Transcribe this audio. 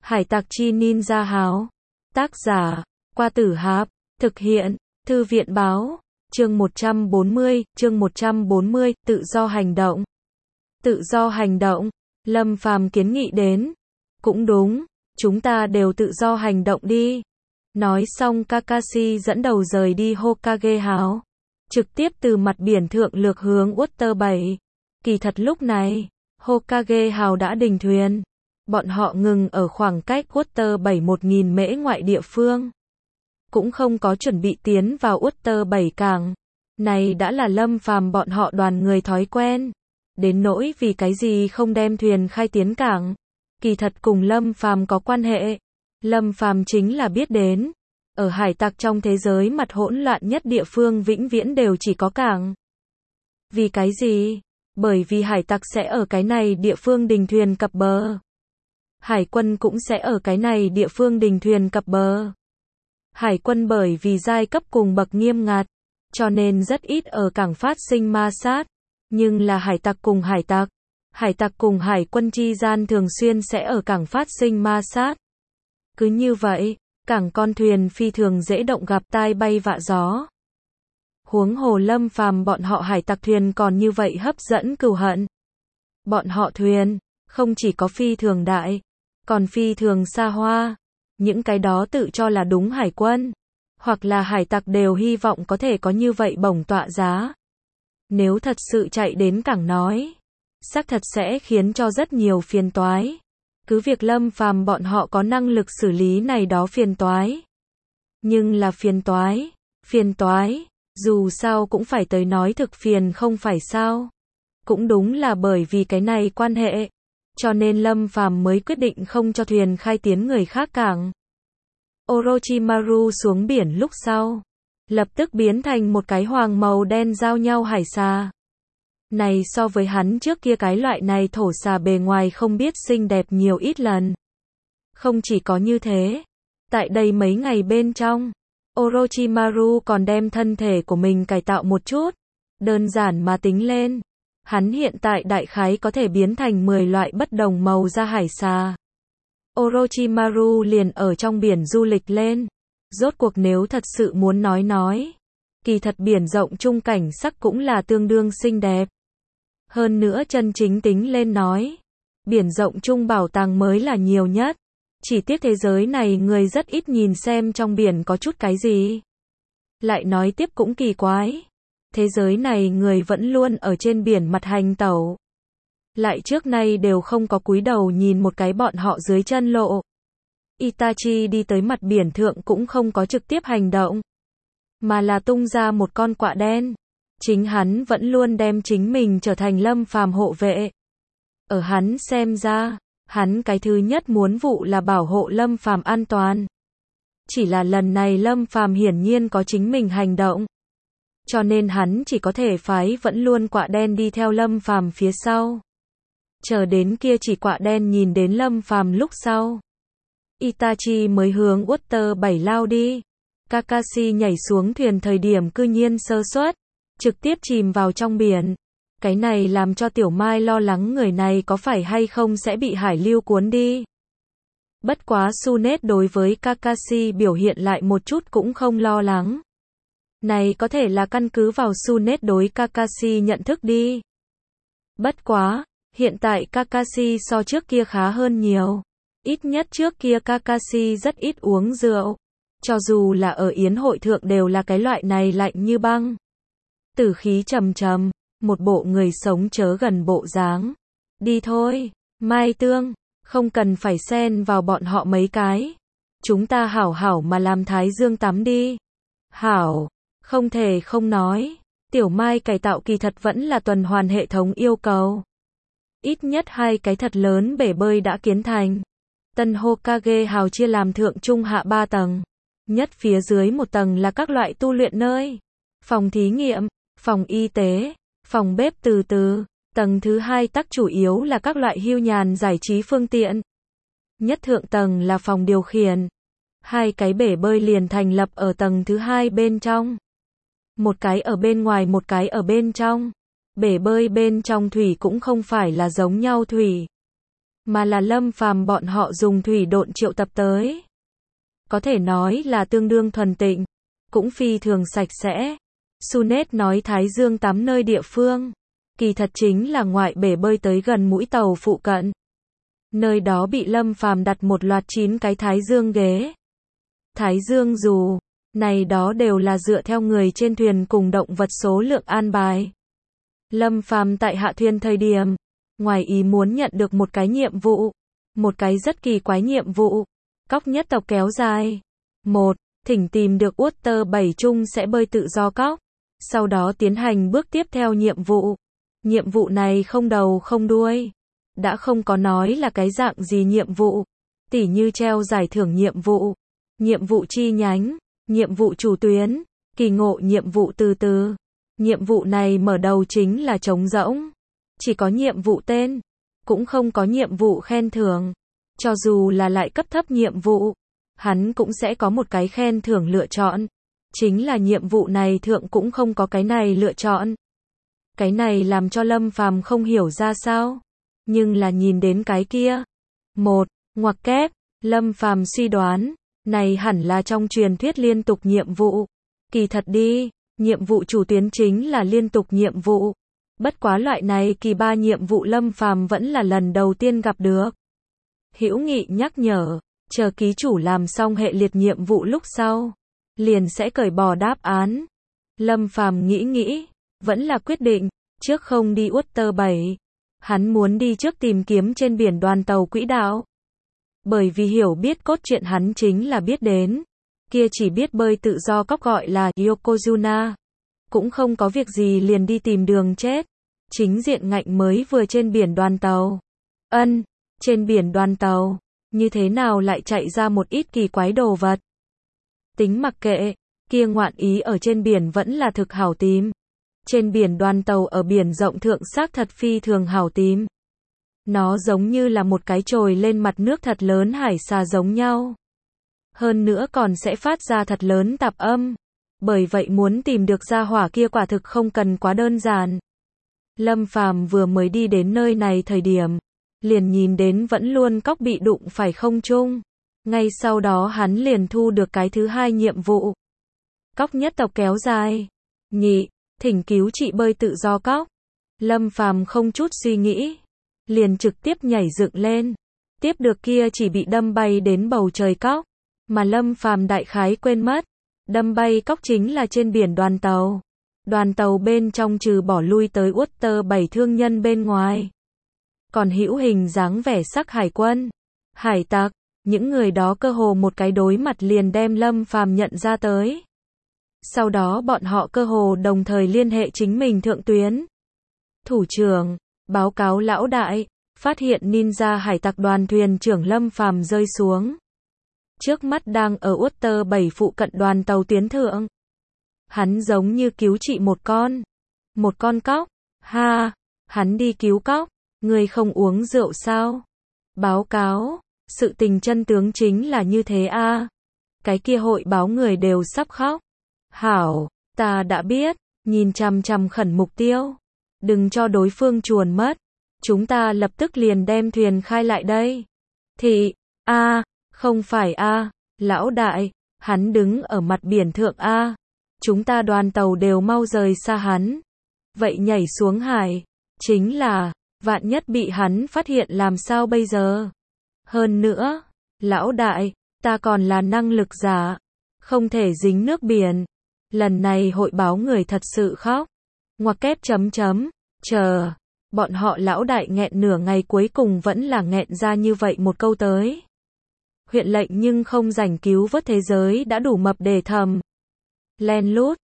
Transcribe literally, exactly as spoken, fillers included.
Hải tặc chi ninja háo. Tác giả, Qua Tử Hạp. Thực hiện, Thư viện báo. Chương một trăm bốn mươi, chương một trăm bốn mươi, tự do hành động. Tự do hành động, Lâm Phàm kiến nghị đến. Cũng đúng, chúng ta đều tự do hành động đi. Nói xong Kakashi dẫn đầu rời đi Hokage House, trực tiếp từ mặt biển thượng lược hướng Water bảy. Kỳ thật lúc này, Hokage House đã đình thuyền. Bọn họ ngừng ở khoảng cách Water bảy một nghìn mễ ngoại địa phương. Cũng không có chuẩn bị tiến vào Water bảy cảng. Này đã là Lâm Phàm bọn họ đoàn người thói quen. Đến nỗi vì cái gì không đem thuyền khai tiến cảng. Kỳ thật cùng Lâm Phàm có quan hệ. Lâm Phàm chính là biết đến. Ở hải tặc trong thế giới mặt hỗn loạn nhất địa phương vĩnh viễn đều chỉ có cảng. Vì cái gì? Bởi vì hải tặc sẽ ở cái này địa phương đình thuyền cập bờ. Hải quân cũng sẽ ở cái này địa phương đình thuyền cập bờ. Hải quân bởi vì giai cấp cùng bậc nghiêm ngặt, cho nên rất ít ở cảng phát sinh ma sát. Nhưng là hải tặc cùng hải tặc, hải tặc cùng hải quân chi gian thường xuyên sẽ ở cảng phát sinh ma sát. Cứ như vậy, cảng con thuyền phi thường dễ động gặp tai bay vạ gió. Huống hồ Lâm Phàm bọn họ hải tặc thuyền còn như vậy hấp dẫn cừu hận. Bọn họ thuyền, không chỉ có phi thường đại, còn phi thường xa hoa. Những cái đó tự cho là đúng hải quân, hoặc là hải tặc đều hy vọng có thể có như vậy bổng tọa giá. Nếu thật sự chạy đến cảng nói, xác thật sẽ khiến cho rất nhiều phiền toái. Cứ việc Lâm Phàm bọn họ có năng lực xử lý này đó phiền toái. Nhưng là phiền toái, phiền toái, dù sao cũng phải tới nói thực phiền không phải sao. Cũng đúng là bởi vì cái này quan hệ, cho nên Lâm Phàm mới quyết định không cho thuyền khai tiến người khác cảng. Orochimaru xuống biển lúc sau, lập tức biến thành một cái hoàng màu đen giao nhau hải xà. Này so với hắn trước kia cái loại này thổ xà bề ngoài không biết xinh đẹp nhiều ít lần. Không chỉ có như thế, tại đây mấy ngày bên trong, Orochimaru còn đem thân thể của mình cải tạo một chút. Đơn giản mà tính lên, hắn hiện tại đại khái có thể biến thành mười loại bất đồng màu da hải xà. Orochimaru liền ở trong biển du lịch lên. Rốt cuộc nếu thật sự muốn nói nói, kỳ thật biển rộng chung cảnh sắc cũng là tương đương xinh đẹp. Hơn nữa chân chính tính lên nói, biển rộng chung bảo tàng mới là nhiều nhất. Chỉ tiếc thế giới này người rất ít nhìn xem trong biển có chút cái gì. Lại nói tiếp cũng kỳ quái. Thế giới này người vẫn luôn ở trên biển mặt hành tẩu. Lại trước nay đều không có cúi đầu nhìn một cái bọn họ dưới chân lộ. Itachi đi tới mặt biển thượng cũng không có trực tiếp hành động, mà là tung ra một con quạ đen. Chính hắn vẫn luôn đem chính mình trở thành Lâm Phàm hộ vệ. Ở hắn xem ra, hắn cái thứ nhất muốn vụ là bảo hộ Lâm Phàm an toàn. Chỉ là lần này Lâm Phàm hiển nhiên có chính mình hành động, cho nên hắn chỉ có thể phái vẫn luôn quạ đen đi theo Lâm Phàm phía sau. Chờ đến kia chỉ quạ đen nhìn đến Lâm Phàm lúc sau, Itachi mới hướng Water bảy lao đi. Kakashi nhảy xuống thuyền thời điểm cư nhiên sơ suất, trực tiếp chìm vào trong biển. Cái này làm cho Tiểu Mai lo lắng người này có phải hay không sẽ bị hải lưu cuốn đi. Bất quá Tsunade đối với Kakashi biểu hiện lại một chút cũng không lo lắng. Này có thể là căn cứ vào Tsunade đối Kakashi nhận thức đi. Bất quá, hiện tại Kakashi so trước kia khá hơn nhiều. Ít nhất trước kia Kakashi rất ít uống rượu. Cho dù là ở yến hội thượng đều là cái loại này lạnh như băng. Tử khí trầm trầm, một bộ người sống chớ gần bộ dáng. Đi thôi, Mai Tương, không cần phải xen vào bọn họ mấy cái. Chúng ta hảo hảo mà làm Thái Dương tắm đi. Hảo, không thể không nói. Tiểu Mai cải tạo kỳ thật vẫn là tuần hoàn hệ thống yêu cầu. Ít nhất hai cái thật lớn bể bơi đã kiến thành. Tân Hokage House chia làm thượng trung hạ ba tầng. Nhất phía dưới một tầng là các loại tu luyện nơi, phòng thí nghiệm, phòng y tế, phòng bếp từ từ. Tầng thứ hai tắc chủ yếu là các loại hưu nhàn giải trí phương tiện. Nhất thượng tầng là phòng điều khiển. Hai cái bể bơi liền thành lập ở tầng thứ hai bên trong. Một cái ở bên ngoài một cái ở bên trong. Bể bơi bên trong thủy cũng không phải là giống nhau thủy. mà là Lâm Phàm bọn họ dùng thủy độn triệu tập tới. Có thể nói là tương đương thuần tịnh, cũng phi thường sạch sẽ. Sunet nói Thái Dương tắm nơi địa phương, kỳ thật chính là ngoại bể bơi tới gần mũi tàu phụ cận. Nơi đó bị Lâm Phàm đặt một loạt chín cái Thái Dương ghế. Thái Dương dù, này đó đều là dựa theo người trên thuyền cùng động vật số lượng an bài. Lâm Phàm tại hạ thuyền thời điểm, ngoài ý muốn nhận được một cái nhiệm vụ, một cái rất kỳ quái nhiệm vụ. Cóc nhất tộc kéo dài. một. Thỉnh tìm được Water bảy chung sẽ bơi tự do cóc. Sau đó tiến hành bước tiếp theo nhiệm vụ. Nhiệm vụ này không đầu không đuôi. Đã không có nói là cái dạng gì nhiệm vụ. Tỉ như treo giải thưởng nhiệm vụ, nhiệm vụ chi nhánh, nhiệm vụ chủ tuyến, kỳ ngộ nhiệm vụ từ từ. Nhiệm vụ này mở đầu chính là trống rỗng. Chỉ có nhiệm vụ tên, cũng không có nhiệm vụ khen thưởng. Cho dù là lại cấp thấp nhiệm vụ, hắn cũng sẽ có một cái khen thưởng lựa chọn. Chính là nhiệm vụ này thượng cũng không có cái này lựa chọn. Cái này làm cho Lâm Phàm không hiểu ra sao. Nhưng là nhìn đến cái kia. Một, ngoặc kép, Lâm Phàm suy đoán, này hẳn là trong truyền thuyết liên tục nhiệm vụ. Kỳ thật đi, nhiệm vụ chủ tuyến chính là liên tục nhiệm vụ. Bất quá loại này kỳ ba nhiệm vụ Lâm Phàm vẫn là lần đầu tiên gặp được. Hữu Nghị nhắc nhở, chờ ký chủ làm xong hệ liệt nhiệm vụ lúc sau, liền sẽ cởi bỏ đáp án. Lâm Phàm nghĩ nghĩ, vẫn là quyết định, trước không đi Water bảy. Hắn muốn đi trước tìm kiếm trên biển đoàn tàu quỹ đạo. Bởi vì hiểu biết cốt truyện hắn chính là biết đến. Kia chỉ biết bơi tự do cóc gọi là Yokozuna. Cũng không có việc gì liền đi tìm đường chết. Chính diện ngạnh mới vừa trên biển đoàn tàu. Ân, trên biển đoàn tàu, như thế nào lại chạy ra một ít kỳ quái đồ vật. Tính mặc kệ, kia ngoạn ý ở trên biển vẫn là thực hảo tìm. Trên biển đoàn tàu ở biển rộng thượng xác thật phi thường hảo tìm. Nó giống như là một cái trồi lên mặt nước thật lớn hải xà giống nhau. Hơn nữa còn sẽ phát ra thật lớn tạp âm. Bởi vậy muốn tìm được gia hỏa kia quả thực không cần quá đơn giản. Lâm Phàm vừa mới đi đến nơi này thời điểm, liền nhìn đến vẫn luôn cóc bị đụng phải không trung. Ngay sau đó hắn liền thu được cái thứ hai nhiệm vụ. Cóc nhất tộc kéo dài. Nhị, thỉnh cứu chị bơi tự do cóc. Lâm Phàm không chút suy nghĩ, liền trực tiếp nhảy dựng lên. Tiếp được kia chỉ bị đâm bay đến bầu trời cóc. Mà Lâm Phàm đại khái quên mất, đâm bay cóc chính là trên biển đoàn tàu. Đoàn tàu bên trong trừ bỏ lui tới Water bảy thương nhân bên ngoài, còn hữu hình dáng vẻ sắc hải quân, hải tặc, những người đó cơ hồ một cái đối mặt liền đem Lâm Phàm nhận ra tới. Sau đó bọn họ cơ hồ đồng thời liên hệ chính mình thượng tuyến. Thủ trưởng, báo cáo lão đại, phát hiện ninja hải tặc đoàn thuyền trưởng Lâm Phàm rơi xuống. Trước mắt đang ở Water bảy phụ cận đoàn tàu tuyến thượng. Hắn giống như cứu trị một con. Một con cóc. Ha, hắn đi cứu cóc. Người không uống rượu sao? Báo cáo, sự tình chân tướng chính là như thế a. À. Cái kia hội báo người đều sắp khóc. Hảo, ta đã biết, nhìn chằm chằm khẩn mục tiêu. Đừng cho đối phương chuồn mất. Chúng ta lập tức liền đem thuyền khai lại đây. Thị, a, à, không phải a, à, lão đại, hắn đứng ở mặt biển thượng a. À. Chúng ta đoàn tàu đều mau rời xa hắn. Vậy nhảy xuống hải, chính là, vạn nhất bị hắn phát hiện làm sao bây giờ? Hơn nữa, lão đại, ta còn là năng lực giả, không thể dính nước biển. Lần này hội báo người thật sự khóc. Ngoặc kép chấm chấm, chờ, bọn họ lão đại nghẹn nửa ngày cuối cùng vẫn là nghẹn ra như vậy một câu tới. Huyện lệnh nhưng không rảnh cứu vớt thế giới đã đủ mập để thầm. Len lút,